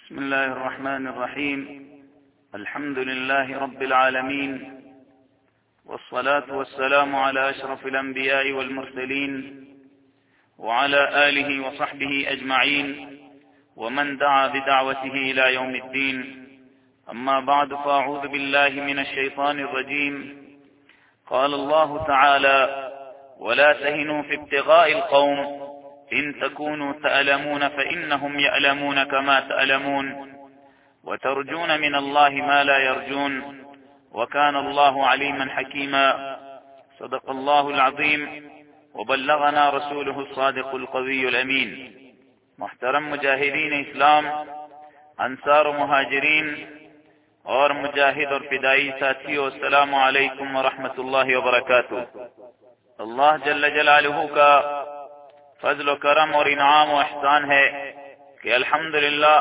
بسم الله الرحمن الرحيم. الحمد لله رب العالمين، والصلاة والسلام على أشرف الأنبياء والمرسلين وعلى آله وصحبه أجمعين ومن دعا بدعوته إلى يوم الدين. أما بعد، فأعوذ بالله من الشيطان الرجيم. قال الله تعالى: ولا تهنوا في ابتغاء القوم إن تكونوا تألمون فإنهم يألمون كما تألمون وترجون من الله ما لا يرجون وكان الله عليما حكيما. صدق الله العظيم وبلغنا رسوله الصادق القوي الأمين. محترم مجاہدین اسلام، انصار و مہاجرین اور مجاہد اور فدائی ساتھیوں، السلام علیکم ورحمۃ اللہ وبرکاتہ۔ اللہ جل جلالہ کا فضل و کرم اور انعام و احسان ہے کہ الحمدللہ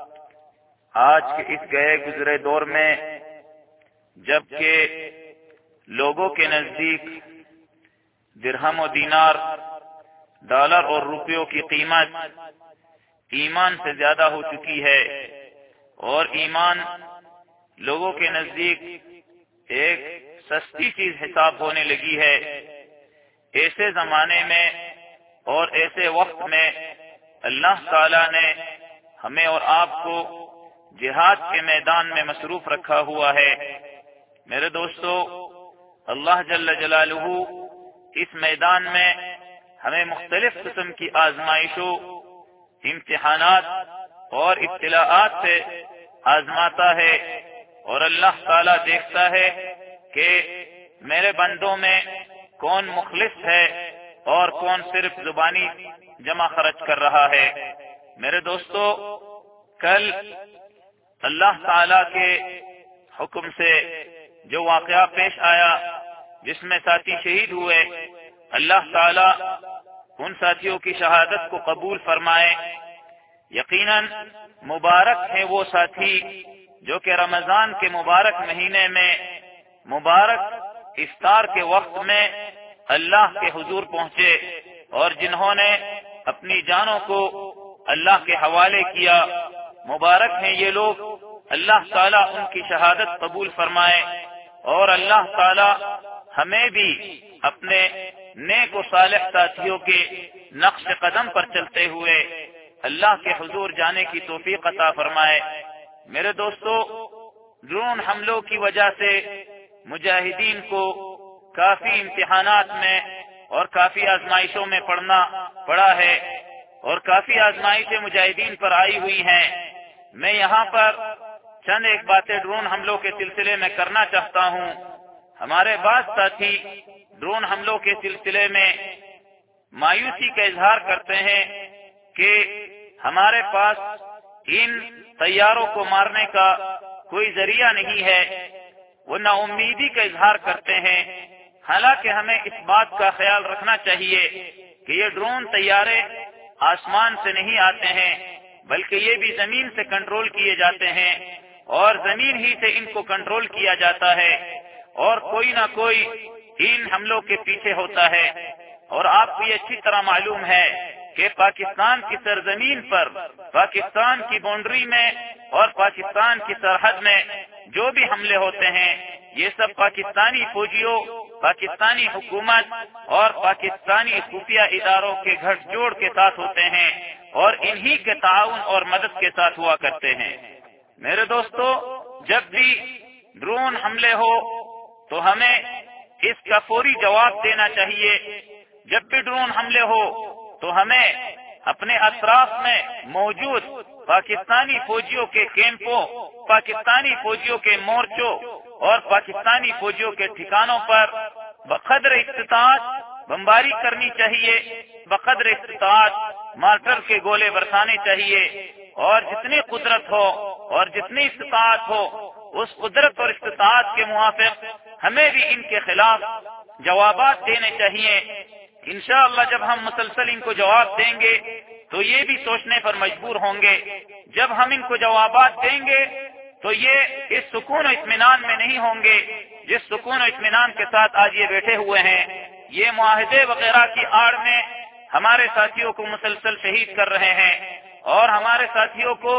آج کے اس گئے گزرے دور میں جبکہ لوگوں کے نزدیک درہم و دینار، ڈالر اور روپیوں کی قیمت ایمان سے زیادہ ہو چکی ہے اور ایمان لوگوں کے نزدیک ایک سستی چیز حساب ہونے لگی ہے، ایسے زمانے میں اور ایسے وقت میں اللہ تعالی نے ہمیں اور آپ کو جہاد کے میدان میں مصروف رکھا ہوا ہے۔ میرے دوستو، اللہ جل جلالہ اس میدان میں ہمیں مختلف قسم کی آزمائشوں، امتحانات اور ابتلاءات سے آزماتا ہے، اور اللہ تعالی دیکھتا ہے کہ میرے بندوں میں کون مخلص ہے اور کون صرف زبانی جمع خرچ کر رہا ہے۔ میرے دوستو، کل اللہ تعالی کے حکم سے جو واقعہ پیش آیا جس میں ساتھی شہید ہوئے، اللہ تعالی ان ساتھیوں کی شہادت کو قبول فرمائے۔ یقیناً مبارک ہے وہ ساتھی جو کہ رمضان کے مبارک مہینے میں مبارک افطار کے وقت میں اللہ کے حضور پہنچے اور جنہوں نے اپنی جانوں کو اللہ کے حوالے کیا۔ مبارک ہیں یہ لوگ، اللہ تعالیٰ ان کی شہادت قبول فرمائے، اور اللہ تعالیٰ ہمیں بھی اپنے نیک و صالح ساتھیوں کے نقش قدم پر چلتے ہوئے اللہ کے حضور جانے کی توفیق عطا فرمائے۔ میرے دوستو، ڈرون حملوں کی وجہ سے مجاہدین کو کافی امتحانات میں اور کافی آزمائشوں میں پڑا ہے، اور کافی آزمائشیں مجاہدین پر آئی ہوئی ہیں۔ میں یہاں پر چند ایک باتیں ڈرون حملوں کے سلسلے میں کرنا چاہتا ہوں۔ ہمارے بعض ساتھی ڈرون حملوں کے سلسلے میں مایوسی کا اظہار کرتے ہیں کہ ہمارے پاس ان طیاروں کو مارنے کا کوئی ذریعہ نہیں ہے، وہ نا امیدی کا اظہار کرتے ہیں۔ حالانکہ ہمیں اس بات کا خیال رکھنا چاہیے کہ یہ ڈرون طیارے آسمان سے نہیں آتے ہیں، بلکہ یہ بھی زمین سے کنٹرول کیے جاتے ہیں، اور زمین ہی سے ان کو کنٹرول کیا جاتا ہے، اور کوئی نہ کوئی ان حملوں کے پیچھے ہوتا ہے۔ اور آپ کو یہ اچھی طرح معلوم ہے کہ پاکستان کی سرزمین پر، پاکستان کی باؤنڈری میں اور پاکستان کی سرحد میں جو بھی حملے ہوتے ہیں، یہ سب پاکستانی فوجیوں، پاکستانی حکومت اور پاکستانی خفیہ اداروں کے گھٹ جوڑ کے ساتھ ہوتے ہیں، اور انہی کے تعاون اور مدد کے ساتھ ہوا کرتے ہیں۔ میرے دوستو، جب بھی ڈرون حملے ہو تو ہمیں اس کا فوری جواب دینا چاہیے۔ جب بھی ڈرون حملے ہو تو ہمیں اپنے اطراف میں موجود پاکستانی فوجیوں کے کیمپوں، پاکستانی فوجیوں کے مورچوں اور پاکستانی فوجیوں کے ٹھکانوں پر بقدر استطاعت بمباری کرنی چاہیے، بقدر استطاعت مارٹر کے گولے برسانے چاہیے، اور جتنی قدرت ہو اور جتنی استطاعت ہو اس قدرت اور استطاعت کے موافق ہمیں بھی ان کے خلاف جوابات دینے چاہیے۔ انشاءاللہ جب ہم مسلسل ان کو جواب دیں گے تو یہ بھی سوچنے پر مجبور ہوں گے، جب ہم ان کو جوابات دیں گے تو یہ اس سکون و اطمینان میں نہیں ہوں گے جس سکون و اطمینان کے ساتھ آج یہ بیٹھے ہوئے ہیں۔ یہ معاہدے وغیرہ کی آڑ میں ہمارے ساتھیوں کو مسلسل شہید کر رہے ہیں اور ہمارے ساتھیوں کو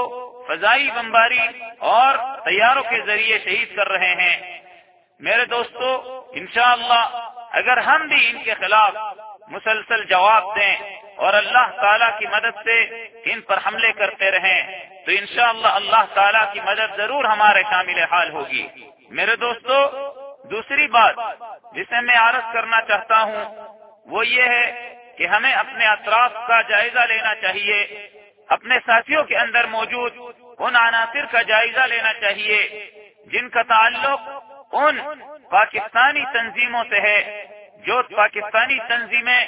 فضائی بمباری اور طیاروں کے ذریعے شہید کر رہے ہیں۔ میرے دوستو، انشاءاللہ اگر ہم بھی ان کے خلاف مسلسل جواب دیں اور اللہ تعالیٰ کی مدد سے ان پر حملے کرتے رہیں تو انشاءاللہ اللہ تعالیٰ کی مدد ضرور ہمارے شامل حال ہوگی۔ میرے دوستو، دوسری بات جسے میں عرض کرنا چاہتا ہوں وہ یہ ہے کہ ہمیں اپنے اطراف کا جائزہ لینا چاہیے، اپنے ساتھیوں کے اندر موجود ان عناصر کا جائزہ لینا چاہیے جن کا تعلق ان پاکستانی تنظیموں سے ہے جو پاکستانی تنظیمیں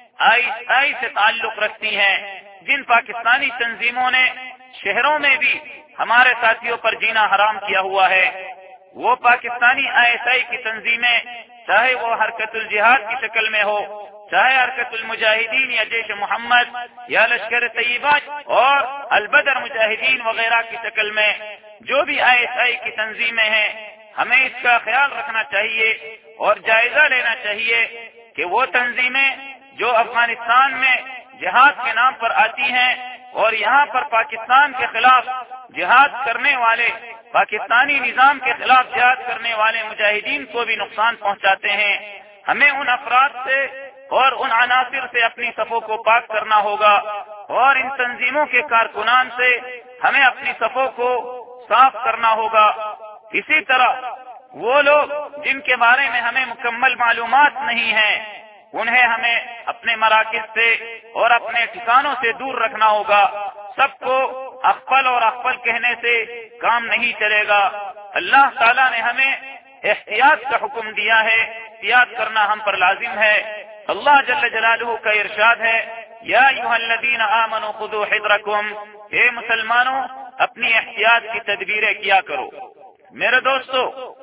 ISI سے تعلق رکھتی ہیں، جن پاکستانی تنظیموں نے شہروں میں بھی ہمارے ساتھیوں پر جینا حرام کیا ہوا ہے۔ وہ پاکستانی ISI کی تنظیمیں چاہے وہ حرکت الجہاد کی شکل میں ہو، چاہے حرکت المجاہدین یا جیش محمد یا لشکر طیبہ اور البدر مجاہدین وغیرہ کی شکل میں جو بھی ISI کی تنظیمیں ہیں، ہمیں اس کا خیال رکھنا چاہیے اور جائزہ لینا چاہیے کہ وہ تنظیمیں جو افغانستان میں جہاد کے نام پر آتی ہیں اور یہاں پر پاکستان کے خلاف جہاد کرنے والے، پاکستانی نظام کے خلاف جہاد کرنے والے مجاہدین کو بھی نقصان پہنچاتے ہیں، ہمیں ان افراد سے اور ان عناصر سے اپنی صفوں کو پاک کرنا ہوگا اور ان تنظیموں کے کارکنان سے ہمیں اپنی صفوں کو صاف کرنا ہوگا۔ اسی طرح وہ لوگ جن کے بارے میں ہمیں مکمل معلومات نہیں ہیں انہیں ہمیں اپنے مراکز سے اور اپنے ٹھکانوں سے دور رکھنا ہوگا۔ سب کو اخپل اور اخپل کہنے سے کام نہیں چلے گا۔ اللہ تعالیٰ نے ہمیں احتیاط کا حکم دیا ہے، احتیاط کرنا ہم پر لازم ہے۔ اللہ جل جلالہ کا ارشاد ہے، یا ایھا الذین آمنوا خذوا حذرکم، اے مسلمانوں اپنی احتیاط کی تدبیریں کیا کرو۔ میرے دوستو،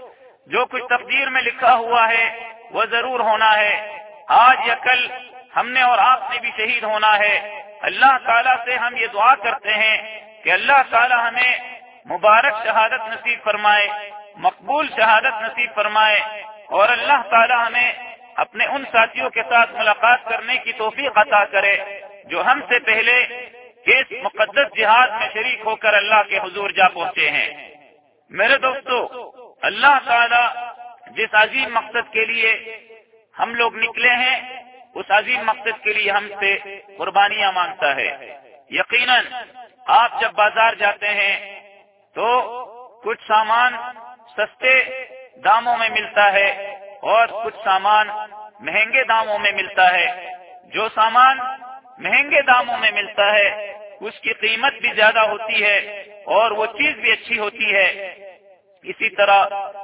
جو کچھ تقدیر میں لکھا ہوا ہے وہ ضرور ہونا ہے۔ آج یا کل ہم نے اور آپ نے بھی شہید ہونا ہے۔ اللہ تعالیٰ سے ہم یہ دعا کرتے ہیں کہ اللہ تعالیٰ ہمیں مبارک شہادت نصیب فرمائے، مقبول شہادت نصیب فرمائے، اور اللہ تعالیٰ ہمیں اپنے ان ساتھیوں کے ساتھ ملاقات کرنے کی توفیق عطا کرے جو ہم سے پہلے اس مقدس جہاد میں شریک ہو کر اللہ کے حضور جا پہنچے ہیں۔ میرے دوستو، اللہ تعالیٰ جس عظیم مقصد کے لیے ہم لوگ نکلے ہیں اس عظیم مقصد کے لیے ہم سے قربانیاں مانگتا ہے۔ یقیناً آپ جب بازار جاتے ہیں تو کچھ سامان سستے داموں میں ملتا ہے اور کچھ سامان مہنگے داموں میں ملتا ہے۔ جو سامان مہنگے داموں میں ملتا ہے اس کی قیمت بھی زیادہ ہوتی ہے اور وہ چیز بھی اچھی ہوتی ہے۔ اسی طرح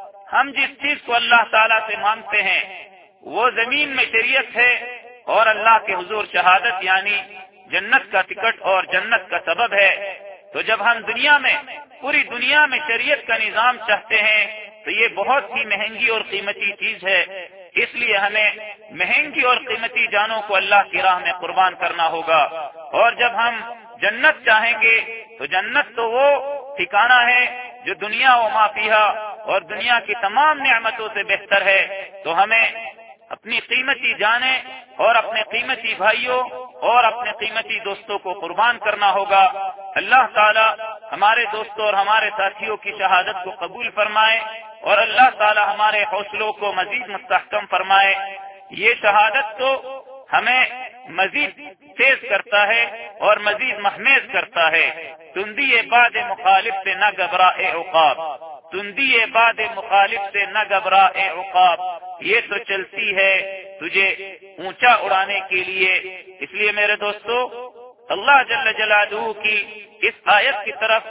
ہم جس چیز کو اللہ تعالیٰ سے مانگتے ہیں وہ زمین میں شریعت ہے اور اللہ کے حضور شہادت یعنی جنت کا ٹکٹ اور جنت کا سبب ہے۔ تو جب ہم دنیا میں پوری دنیا میں شریعت کا نظام چاہتے ہیں تو یہ بہت ہی مہنگی اور قیمتی چیز ہے، اس لیے ہمیں مہنگی اور قیمتی جانوں کو اللہ کی راہ میں قربان کرنا ہوگا۔ اور جب ہم جنت چاہیں گے تو جنت تو وہ ٹھکانہ ہے جو دنیا و ما فیہا اور دنیا کی تمام نعمتوں سے بہتر ہے، تو ہمیں اپنی قیمتی جانیں اور اپنے قیمتی بھائیوں اور اپنے قیمتی دوستوں کو قربان کرنا ہوگا۔ اللہ تعالی ہمارے دوستوں اور ہمارے ساتھیوں کی شہادت کو قبول فرمائے اور اللہ تعالی ہمارے حوصلوں کو مزید مستحکم فرمائے۔ یہ شہادت تو ہمیں مزید تیز کرتا ہے اور مزید محمیز کرتا ہے۔ تندی باد مخالف سے نہ گھبرائے عقاب، تندی باد مخالف سے نہ گھبرائے عقاب، یہ تو چلتی ہے تجھے اونچا اڑانے کے لیے۔ اس لیے میرے دوستو، اللہ جل جلالہ کی اس آیت کی طرف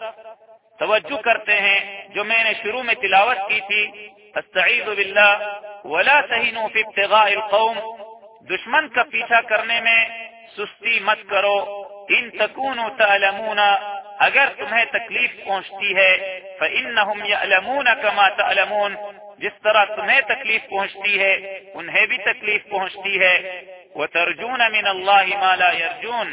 توجہ کرتے ہیں جو میں نے شروع میں تلاوت کی تھی، استعیذ باللہ ولا تہنوا فی ابتغاء القوم، دشمن کا پیچھا کرنے میں سستی مت کرو، ان تکونوا تعلمون، اگر تمہیں تکلیف پہنچتی ہے، فإنہم یعلمون کما تعلمون، جس طرح تمہیں تکلیف پہنچتی ہے انہیں بھی تکلیف پہنچتی ہے، وترجون من اللہ ما لا یرجون،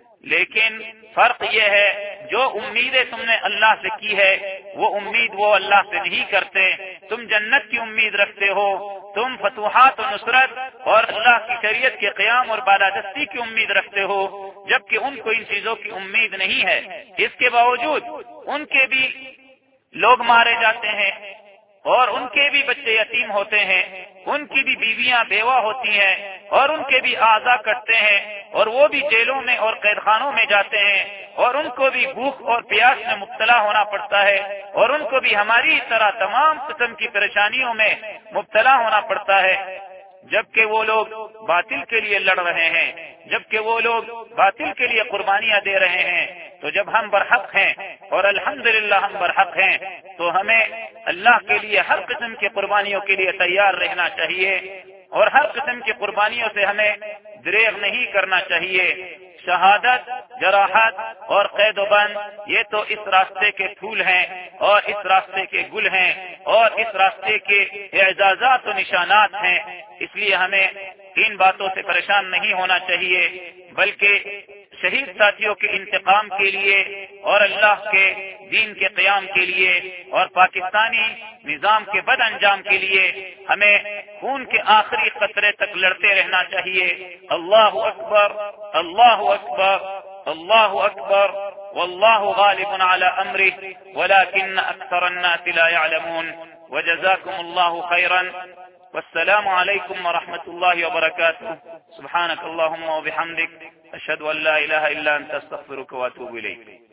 لیکن فرق یہ ہے جو امیدیں تم نے اللہ سے کی ہے وہ امید وہ اللہ سے نہیں کرتے۔ تم جنت کی امید رکھتے ہو، تم فتوحات و نصرت اور اللہ کی شریعت کے قیام اور بالادستی کی امید رکھتے ہو، جبکہ ان کو ان چیزوں کی امید نہیں ہے۔ اس کے باوجود ان کے بھی لوگ مارے جاتے ہیں اور ان کے بھی بچے یتیم ہوتے ہیں، ان کی بھی بیویاں بیوہ ہوتی ہیں اور ان کے بھی اعضاء کٹتے ہیں اور وہ بھی جیلوں میں اور قید خانوں میں جاتے ہیں اور ان کو بھی بھوک اور پیاس میں مبتلا ہونا پڑتا ہے اور ان کو بھی ہماری طرح تمام قسم کی پریشانیوں میں مبتلا ہونا پڑتا ہے، جبکہ وہ لوگ باطل کے لیے لڑ رہے ہیں، جبکہ وہ لوگ باطل کے لیے قربانیاں دے رہے ہیں۔ تو جب ہم برحق ہیں اور الحمدللہ ہم برحق ہیں تو ہمیں اللہ کے لیے ہر قسم کی قربانیوں کے لیے تیار رہنا چاہیے اور ہر قسم کی قربانیوں سے ہمیں دریغ نہیں کرنا چاہیے۔ شہادت، جراحت اور قید و بند یہ تو اس راستے کے پھول ہیں اور اس راستے کے گل ہیں اور اس راستے کے اعزازات و نشانات ہیں، اس لیے ہمیں ان باتوں سے پریشان نہیں ہونا چاہیے، بلکہ شہید ساتھیوں کے انتقام کے لیے اور اللہ کے دین کے قیام کے لیے اور پاکستانی نظام کے بد انجام کے لیے ہمیں خون کے آخری قطرے تک لڑتے رہنا چاہیے۔ اللہ اکبر، اللہ اکبر، اللہ اکبر، واللہ غالب على امره ولكن اکثر الناس لا يعلمون، وجزاكم الله خيرا، والسلام عليكم ورحمة الله وبركاته، سبحانك اللهم وبحمدك، أشهد أن لا إله إلا أنت، أستغفرك وأتوب إليك۔